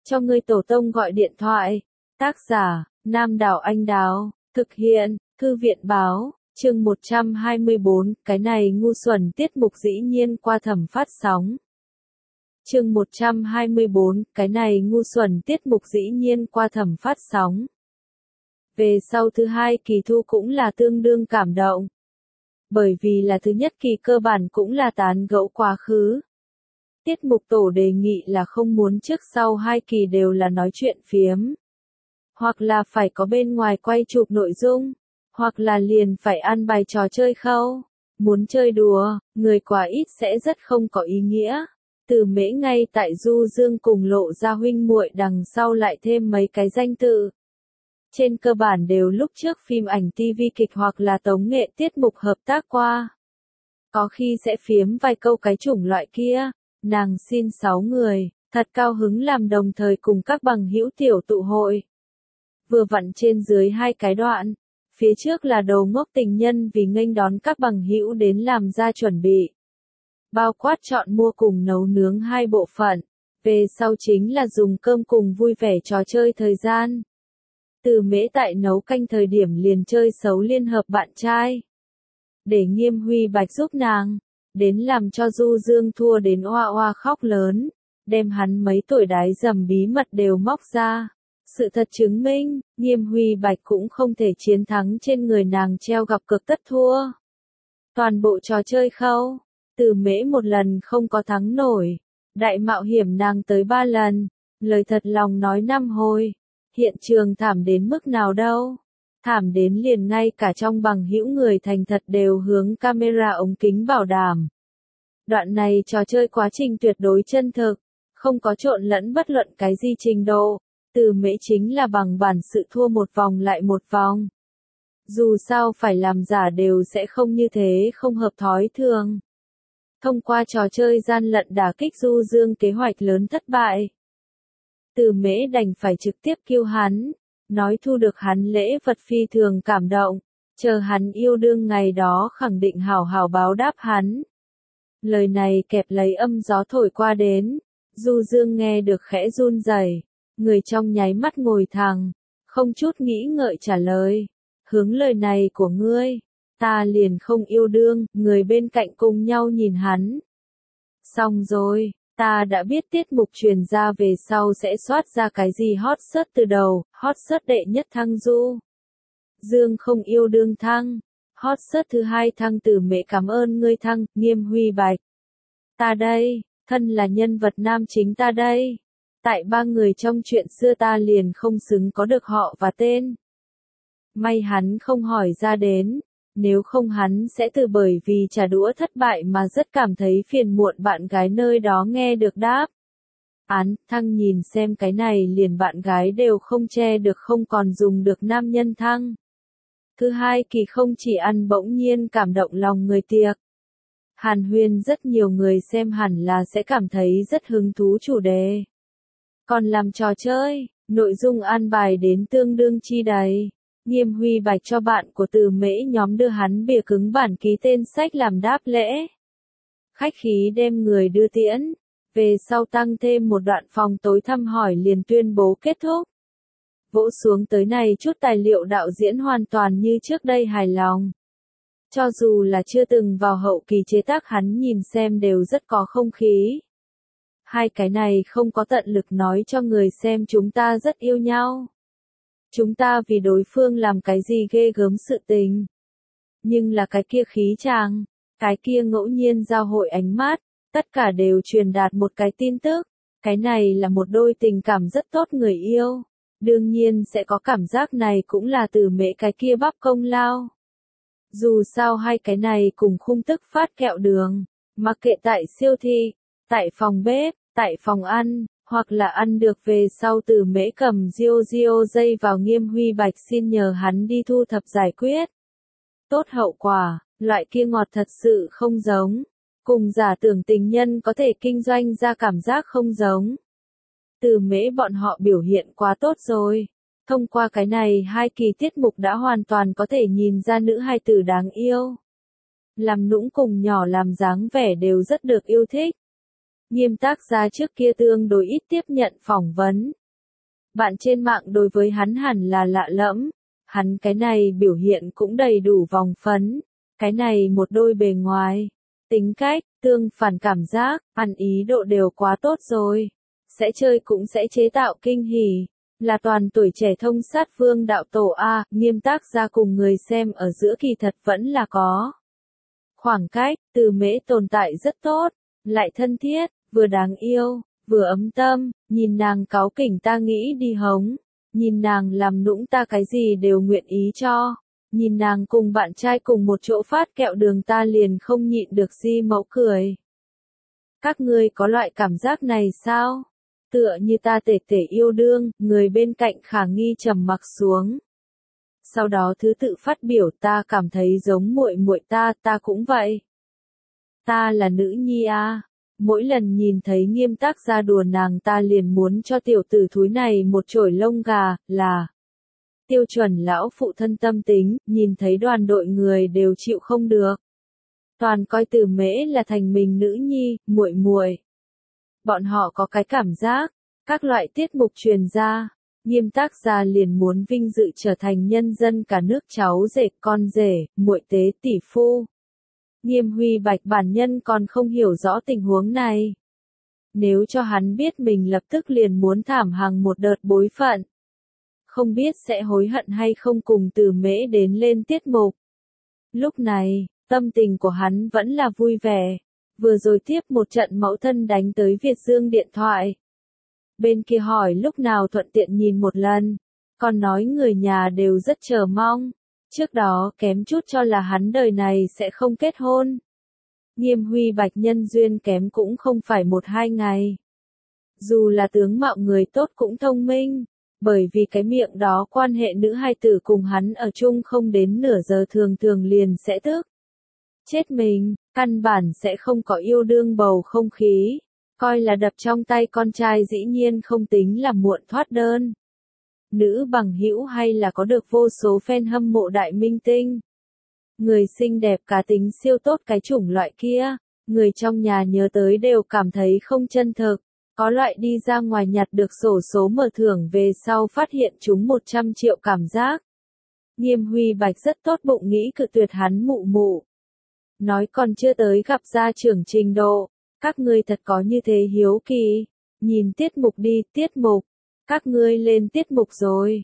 cho ngươi tổ tông gọi điện thoại. Tác giả, Nam Đảo Anh Đào, thực hiện, Thư viện Báo, chương 124, cái này ngu xuẩn tiết mục dĩ nhiên qua Thẩm phát sóng. Chương 124, cái này ngu xuẩn tiết mục dĩ nhiên qua Thẩm phát sóng. Về sau thứ hai kỳ thu cũng là tương đương cảm động. Bởi vì là thứ nhất kỳ cơ bản cũng là tán gẫu quá khứ. Tiết mục tổ đề nghị là không muốn trước sau hai kỳ đều là nói chuyện phiếm. Hoặc là phải có bên ngoài quay chụp nội dung. Hoặc là liền phải ăn bài trò chơi khâu. Muốn chơi đùa, người quá ít sẽ rất không có ý nghĩa. Từ Mễ ngay tại Du Dương cùng Lộ ra huynh muội đằng sau lại thêm mấy cái danh tự. Trên cơ bản đều lúc trước phim ảnh TV kịch hoặc là tống nghệ tiết mục hợp tác qua. Có khi sẽ phiếm vài câu cái chủng loại kia. Nàng xin 6 người, thật cao hứng làm đồng thời cùng các bằng hữu tiểu tụ hội. Vừa vặn trên dưới hai cái đoạn, phía trước là đầu ngốc tình nhân vì nghênh đón các bằng hữu đến làm ra chuẩn bị. Bao quát chọn mua cùng nấu nướng hai bộ phận, về sau chính là dùng cơm cùng vui vẻ trò chơi thời gian. Từ Mễ tại nấu canh thời điểm liền chơi xấu liên hợp bạn trai. Để Nghiêm Huy Bạch giúp nàng. Đến làm cho Du Dương thua đến oa oa khóc lớn, đem hắn mấy tuổi đái dầm bí mật đều móc ra. Sự thật chứng minh, Nghiêm Huy Bạch cũng không thể chiến thắng trên người nàng treo gặp cực tất thua. Toàn bộ trò chơi khâu, Từ Mễ một lần không có thắng nổi, đại mạo hiểm nàng tới 3 lần, lời thật lòng nói 5 hồi, hiện trường thảm đến mức nào đâu. Thảm đến liền ngay cả trong bằng hữu người thành thật đều hướng camera ống kính bảo đảm. Đoạn này trò chơi quá trình tuyệt đối chân thực, không có trộn lẫn bất luận cái gì trình độ, Từ Mễ chính là bằng bản sự thua một vòng lại một vòng. Dù sao phải làm giả đều sẽ không như thế không hợp thói thường. Thông qua trò chơi gian lận đả kích Du Dương kế hoạch lớn thất bại. Từ Mễ đành phải trực tiếp kêu hắn. Nói thu được hắn lễ vật phi thường cảm động, chờ hắn yêu đương ngày đó khẳng định hảo hảo báo đáp hắn. Lời này kẹp lấy âm gió thổi qua đến, Du Dương nghe được khẽ run rẩy, người trong nháy mắt ngồi thẳng, không chút nghĩ ngợi trả lời, hướng lời này của ngươi, ta liền không yêu đương, người bên cạnh cùng nhau nhìn hắn. Xong rồi. Ta đã biết tiết mục truyền ra về sau sẽ soát ra cái gì hot search từ đầu, hot search đệ nhất thăng Du Dương không yêu đương thăng, hot search thứ hai thăng Từ Mễ cảm ơn ngươi thăng, Nghiêm Huy Bạch. Ta đây, thân là nhân vật nam chính ta đây. Tại 3 người trong chuyện xưa ta liền không xứng có được họ và tên. May hắn không hỏi ra đến. Nếu không hắn sẽ từ bởi vì trả đũa thất bại mà rất cảm thấy phiền muộn bạn gái nơi đó nghe được đáp. Thăng nhìn xem cái này liền bạn gái đều không che được không còn dùng được nam nhân thăng. Thứ hai kỳ không chỉ ăn bỗng nhiên cảm động lòng người tiệc. Hàn huyên rất nhiều người xem hẳn là sẽ cảm thấy rất hứng thú chủ đề. Còn làm trò chơi, nội dung an bài đến tương đương chi đầy. Nghiêm Huy Bạch cho bạn của Từ Mễ nhóm đưa hắn bìa cứng bản ký tên sách làm đáp lễ. Khách khí đem người đưa tiễn, về sau tăng thêm một đoạn phòng tối thăm hỏi liền tuyên bố kết thúc. Vỗ xuống tới này chút tài liệu đạo diễn hoàn toàn như trước đây hài lòng. Cho dù là chưa từng vào hậu kỳ chế tác hắn nhìn xem đều rất có không khí. Hai cái này không có tận lực nói cho người xem chúng ta rất yêu nhau. Chúng ta vì đối phương làm cái gì ghê gớm sự tình. Nhưng là cái kia khí chàng, cái kia ngẫu nhiên giao hội ánh mắt, tất cả đều truyền đạt một cái tin tức. Cái này là một đôi tình cảm rất tốt người yêu. Đương nhiên sẽ có cảm giác này cũng là Từ Mễ cái kia bắp công lao. Dù sao hai cái này cùng khung tức phát kẹo đường, mặc kệ tại siêu thị, tại phòng bếp, tại phòng ăn. Hoặc là ăn được về sau Từ Mễ cầm diêu dây vào Nghiêm Huy Bạch xin nhờ hắn đi thu thập giải quyết. Tốt hậu quả, loại kia ngọt thật sự không giống. Cùng giả tưởng tình nhân có thể kinh doanh ra cảm giác không giống. Từ Mễ bọn họ biểu hiện quá tốt rồi. Thông qua cái này hai kỳ tiết mục đã hoàn toàn có thể nhìn ra nữ hài tử đáng yêu. Làm nũng cùng nhỏ làm dáng vẻ đều rất được yêu thích. Nghiêm tác gia trước kia tương đối ít tiếp nhận phỏng vấn. Bạn trên mạng đối với hắn hẳn là lạ lẫm. Hắn cái này biểu hiện cũng đầy đủ vòng phấn. Cái này một đôi bề ngoài. Tính cách, tương phản cảm giác, ăn ý độ đều quá tốt rồi. Sẽ chơi cũng sẽ chế tạo kinh hỉ. Là toàn tuổi trẻ thông sát vương đạo tổ A, Nghiêm tác gia cùng người xem ở giữa kỳ thật vẫn là có khoảng cách. Từ Mễ tồn tại rất tốt, lại thân thiết, vừa đáng yêu, vừa ấm tâm, nhìn nàng cáu kỉnh ta nghĩ đi hống, nhìn nàng làm nũng ta cái gì đều nguyện ý cho, nhìn nàng cùng bạn trai cùng một chỗ phát kẹo đường ta liền không nhịn được di mẫu cười. Các ngươi có loại cảm giác này sao? Tựa như ta tể tể yêu đương, người bên cạnh khả nghi trầm mặc xuống. Sau đó thứ tự phát biểu ta cảm thấy giống muội muội ta cũng vậy. Ta là nữ nhi a. Mỗi lần nhìn thấy Nghiêm tác gia đùa nàng ta liền muốn cho tiểu tử thúi này một chổi lông gà, là tiêu chuẩn lão phụ thân tâm tính, nhìn thấy đoàn đội người đều chịu không được. Toàn coi Từ Mễ là thành mình nữ nhi, muội muội. Bọn họ có cái cảm giác, các loại tiết mục truyền ra, Nghiêm tác gia liền muốn vinh dự trở thành nhân dân cả nước cháu rể, con rể, muội tế tỷ phu. Nghiêm Huy Bạch bản nhân còn không hiểu rõ tình huống này. Nếu cho hắn biết mình lập tức liền muốn thảm hàng một đợt bối phận. Không biết sẽ hối hận hay không cùng Từ Mễ đến lên tiết mục. Lúc này, tâm tình của hắn vẫn là vui vẻ. Vừa rồi tiếp một trận mẫu thân đánh tới Việt Dương điện thoại. Bên kia hỏi lúc nào thuận tiện nhìn một lần. Còn nói người nhà đều rất chờ mong. Trước đó kém chút cho là hắn đời này sẽ không kết hôn. Nghiêm Huy Bạch nhân duyên kém cũng không phải 1-2 ngày. Dù là tướng mạo người tốt cũng thông minh. Bởi vì cái miệng đó quan hệ nữ hai tử cùng hắn ở chung không đến nửa giờ thường thường liền sẽ tức. Chết mình, căn bản sẽ không có yêu đương bầu không khí. Coi là đập trong tay con trai dĩ nhiên không tính là muộn thoát đơn. Nữ bằng hữu hay là có được vô số fan hâm mộ đại minh tinh. Người xinh đẹp cá tính siêu tốt cái chủng loại kia, người trong nhà nhớ tới đều cảm thấy không chân thực. Có loại đi ra ngoài nhặt được sổ số mở thưởng về sau phát hiện chúng 100 triệu cảm giác. Nghiêm Huy Bạch rất tốt bụng nghĩ cự tuyệt hắn mụ mụ. Nói còn chưa tới gặp gia trưởng trình độ, các ngươi thật có như thế hiếu kỳ. Nhìn tiết mục đi, tiết mục. Các ngươi lên tiết mục rồi.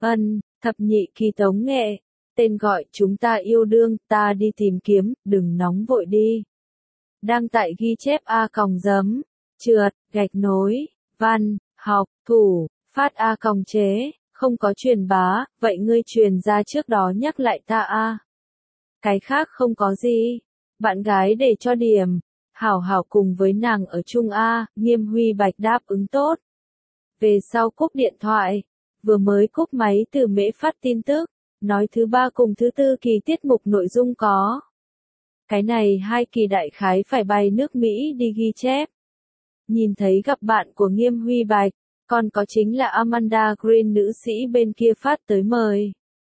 Thập nhị kỳ tống nghệ. Tên gọi chúng ta yêu đương, ta đi tìm kiếm, đừng nóng vội đi. Đăng tại ghi chép A còng giấm, trượt, gạch nối, văn, học, thủ, phát A còng chế, không có truyền bá, vậy ngươi truyền ra trước đó nhắc lại ta A. Cái khác không có gì. Bạn gái để cho điểm. Hảo hảo cùng với nàng ở chung A, Nghiêm Huy Bạch đáp ứng tốt. Về sau cúp điện thoại, vừa mới cúp máy Từ Mễ phát tin tức, nói thứ 3 cùng thứ 4 kỳ tiết mục nội dung có. Cái này 2 kỳ đại khái phải bay nước Mỹ đi ghi chép. Nhìn thấy gặp bạn của Nghiêm Huy Bạch, còn có chính là Amanda Green nữ sĩ bên kia phát tới mời.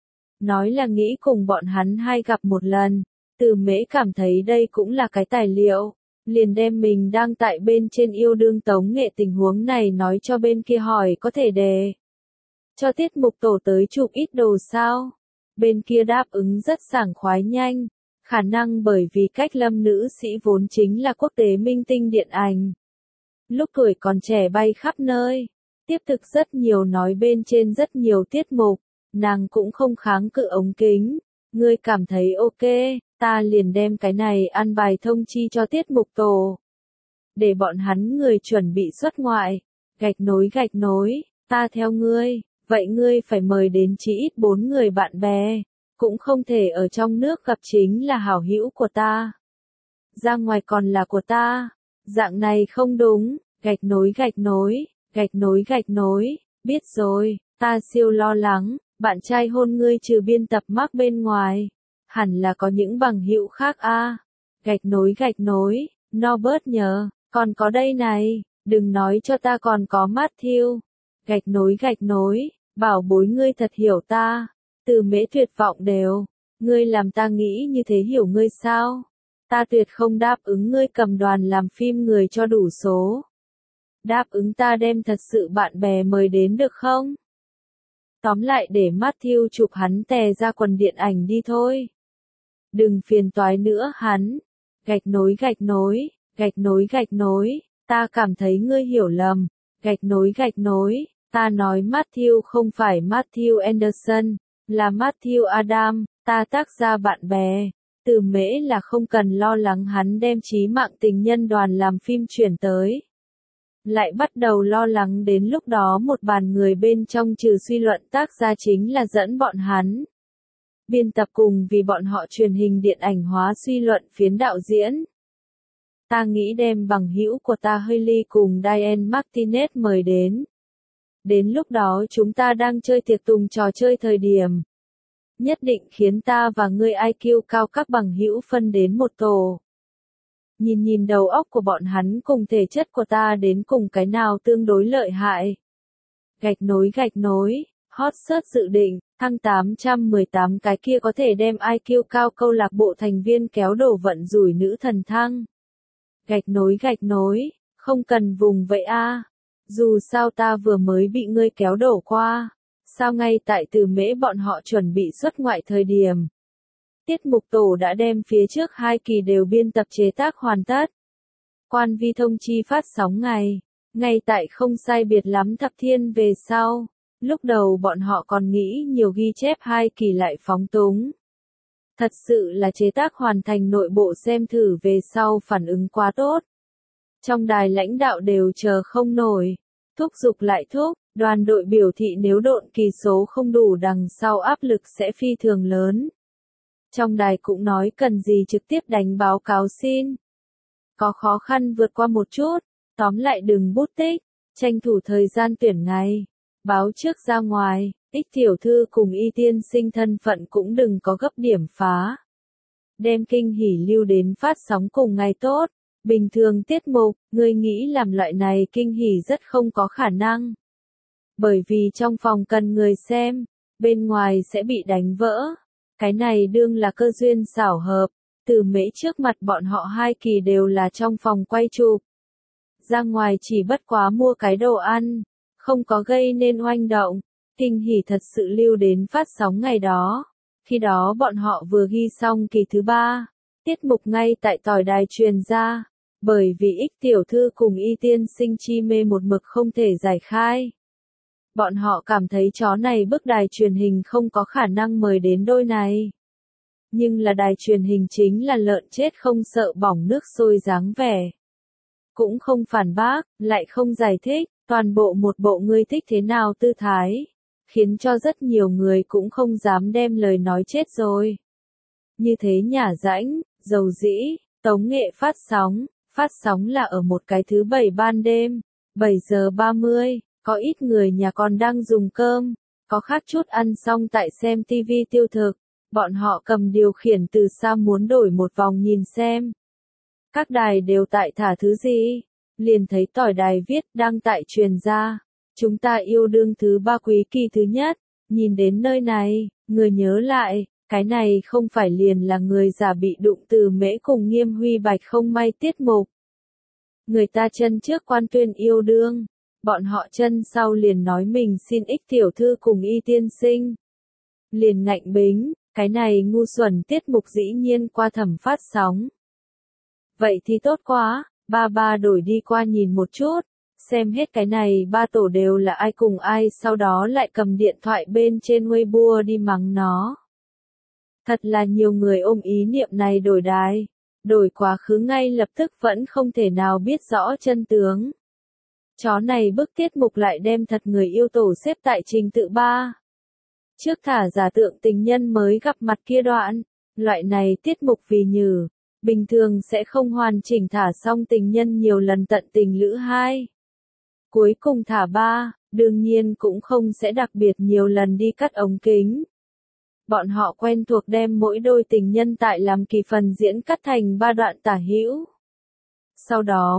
Nói là nghĩ cùng bọn hắn hai gặp một lần, Từ Mễ cảm thấy đây cũng là cái tài liệu. Liền đem mình đang tại bên trên yêu đương tống nghệ tình huống này nói cho bên kia hỏi có thể đề. Cho tiết mục tổ tới chụp ít đồ sao? Bên kia đáp ứng rất sảng khoái nhanh. Khả năng bởi vì Cách Lâm nữ sĩ vốn chính là quốc tế minh tinh điện ảnh. Lúc tuổi còn trẻ bay khắp nơi. Tiếp thực rất nhiều nói bên trên rất nhiều tiết mục. Nàng cũng không kháng cự ống kính. Ngươi cảm thấy ok. Ta liền đem cái này ăn bài thông chi cho tiết mục tổ. Để bọn hắn người chuẩn bị xuất ngoại. Gạch nối, ta theo ngươi, vậy ngươi phải mời đến chỉ ít 4 người bạn bè. Cũng không thể ở trong nước gặp chính là hảo hữu của ta. Ra ngoài còn là của ta. Dạng này không đúng, gạch nối, biết rồi, ta siêu lo lắng, bạn trai hôn ngươi trừ biên tập mắc bên ngoài. Hẳn là có những bằng hữu khác a. Gạch nối, Norbert nhờ, còn có đây này, đừng nói cho ta còn có Matthew. Gạch nối, bảo bối ngươi thật hiểu ta. Từ Mễ tuyệt vọng đều, ngươi làm ta nghĩ như thế hiểu ngươi sao? Ta tuyệt không đáp ứng ngươi cầm đoàn làm phim người cho đủ số. Đáp ứng ta đem thật sự bạn bè mời đến được không? Tóm lại để Matthew chụp hắn tè ra quần điện ảnh đi thôi. Đừng phiền toái nữa hắn. Gạch nối gạch nối, gạch nối gạch nối, ta cảm thấy ngươi hiểu lầm. Gạch nối, ta nói Matthew không phải Matthew Anderson, là Matthew Adam, ta tác ra bạn bè. Từ Mễ là không cần lo lắng hắn đem chí mạng tình nhân đoàn làm phim chuyển tới. Lại bắt đầu lo lắng đến lúc đó một bàn người bên trong trừ suy luận tác ra chính là dẫn bọn hắn. Biên tập cùng vì bọn họ truyền hình điện ảnh hóa suy luận phiến đạo diễn. Ta nghĩ đem bằng hữu của ta Hailey cùng Diane Martinez mời đến. Đến lúc đó chúng ta đang chơi tiệc tùng trò chơi thời điểm. Nhất định khiến ta và ngươi IQ cao các bằng hữu phân đến một tổ. Nhìn đầu óc của bọn hắn cùng thể chất của ta đến cùng cái nào tương đối lợi hại. Gạch nối, hot search dự định, thăng 818 cái kia có thể đem IQ cao câu lạc bộ thành viên kéo đổ vận rủi nữ thần thăng. Gạch nối, không cần vùng vậy a. Dù sao ta vừa mới bị ngươi kéo đổ qua. Sao ngay tại Từ Mễ bọn họ chuẩn bị xuất ngoại thời điểm. Tiết mục tổ đã đem phía trước 2 kỳ đều biên tập chế tác hoàn tất. Quan vi thông chi phát sóng ngay tại không sai biệt lắm thập thiên về sau. Lúc đầu bọn họ còn nghĩ nhiều ghi chép 2 kỳ lại phóng túng. Thật sự là chế tác hoàn thành nội bộ xem thử về sau phản ứng quá tốt. Trong đài lãnh đạo đều chờ không nổi. Thúc giục lại thúc, đoàn đội biểu thị nếu độn kỳ số không đủ đằng sau áp lực sẽ phi thường lớn. Trong đài cũng nói cần gì trực tiếp đánh báo cáo xin. Có khó khăn vượt qua một chút, tóm lại đừng bút tích, tranh thủ thời gian tuyển ngày. Báo trước ra ngoài, Ích tiểu thư cùng Y tiên sinh thân phận cũng đừng có gấp điểm phá. Đem kinh hỉ lưu đến phát sóng cùng ngày tốt. Bình thường tiết mục, ngươi nghĩ làm loại này kinh hỉ rất không có khả năng. Bởi vì trong phòng cần người xem, bên ngoài sẽ bị đánh vỡ. Cái này đương là cơ duyên xảo hợp, Từ Mễ trước mặt bọn họ 2 kỳ đều là trong phòng quay chụp. Ra ngoài chỉ bất quá mua cái đồ ăn, không có gây nên oanh động, kinh hỉ thật sự lưu đến phát sóng ngày đó. Khi đó bọn họ vừa ghi xong kỳ thứ 3, tiết mục ngay tại tỏi đài truyền ra, bởi vì Ích tiểu thư cùng Y tiên sinh chi mê một mực không thể giải khai. Bọn họ cảm thấy chó này bức đài truyền hình không có khả năng mời đến đôi này. Nhưng là đài truyền hình chính là lợn chết không sợ bỏng nước sôi dáng vẻ. Cũng không phản bác, lại không giải thích, toàn bộ một bộ ngươi thích thế nào tư thái. Khiến cho rất nhiều người cũng không dám đem lời nói chết rồi. Như thế nhả rãnh, dầu dĩ, tống nghệ phát sóng là ở một cái thứ 7 ban đêm, 7 giờ 30. Có ít người nhà còn đang dùng cơm, có khác chút ăn xong tại xem TV tiêu thực, bọn họ cầm điều khiển từ xa muốn đổi một vòng nhìn xem. Các đài đều tại thả thứ gì? Liền thấy tỏi đài viết đăng tại truyền ra. Chúng ta yêu đương thứ 3 quý kỳ thứ nhất, nhìn đến nơi này, người nhớ lại, cái này không phải liền là người già bị đụng Từ Mễ cùng Nghiêm Huy Bạch không may tiết mục. Người ta chân trước quan tuyên yêu đương. Bọn họ chân sau liền nói mình xin Ích tiểu thư cùng Y tiên sinh. Liền ngạnh bính, cái này ngu xuẩn tiết mục dĩ nhiên qua thẩm phát sóng. Vậy thì tốt quá, ba đổi đi qua nhìn một chút, xem hết cái này 3 tổ đều là ai cùng ai sau đó lại cầm điện thoại bên trên Weibo đi mắng nó. Thật là nhiều người ôm ý niệm này đổi đài, đổi quá khứ ngay lập tức vẫn không thể nào biết rõ chân tướng. Chó này bức tiết mục lại đem thật người yêu tổ xếp tại trình tự 3. Trước thả giả tượng tình nhân mới gặp mặt kia đoạn, loại này tiết mục vì nhừ, bình thường sẽ không hoàn chỉnh thả xong tình nhân nhiều lần tận tình lữ 2. Cuối cùng thả 3, đương nhiên cũng không sẽ đặc biệt nhiều lần đi cắt ống kính. Bọn họ quen thuộc đem mỗi đôi tình nhân tại làm kỳ phần diễn cắt thành 3 đoạn tả hữu. Sau đó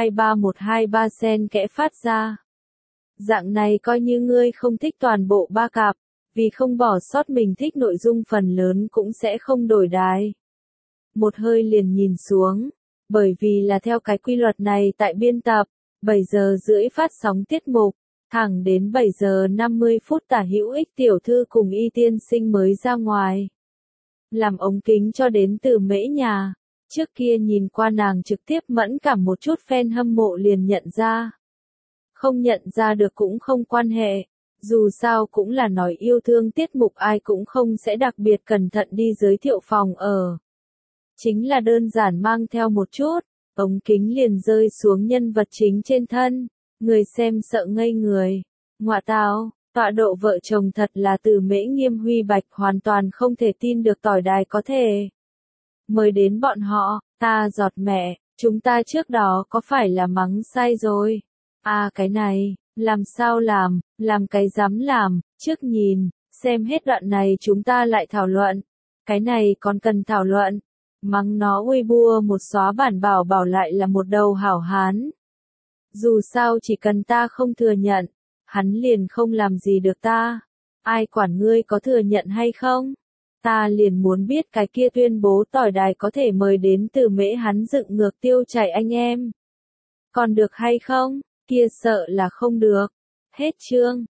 123 xen kẽ phát ra. Dạng này coi như ngươi không thích toàn bộ 3 cặp, vì không bỏ sót mình thích nội dung phần lớn cũng sẽ không đổi đài. một hơi liền nhìn xuống. Bởi vì là theo cái quy luật này tại biên tập, 7 giờ rưỡi phát sóng tiết mục, thẳng đến 7 giờ 50 phút Tả Hữu Ích tiểu thư cùng Y tiên sinh mới ra ngoài. Làm ống kính cho đến Từ Mễ nhà. Trước kia nhìn qua nàng trực tiếp mẫn cảm một chút fan hâm mộ liền nhận ra. Không nhận ra được cũng không quan hệ. Dù sao cũng là nói yêu thương tiết mục, ai cũng không sẽ đặc biệt cẩn thận đi giới thiệu phòng ở. Chính là đơn giản mang theo một chút, ống kính liền rơi xuống nhân vật chính trên thân. Người xem sợ ngây người. Ngoạ tào, tọa độ vợ chồng thật là Từ Mễ Nghiêm Huy Bạch, hoàn toàn không thể tin được tỏi đài có thể mời đến bọn họ. Ta giọt mẹ, chúng ta trước đó có phải là mắng sai rồi? À cái này, làm sao làm cái dám làm, trước nhìn, xem hết đoạn này chúng ta lại thảo luận. Cái này còn cần thảo luận. Mắng nó Weibo một xóa bản, bảo lại là một đầu hảo hán. Dù sao chỉ cần ta không thừa nhận, hắn liền không làm gì được ta. Ai quản ngươi có thừa nhận hay không? Ta liền muốn biết cái kia tuyên bố tỏi đài có thể mời đến Từ Mễ hắn dựng ngược tiêu chảy anh em. Còn được hay không? Kia sợ là không được. Hết chương.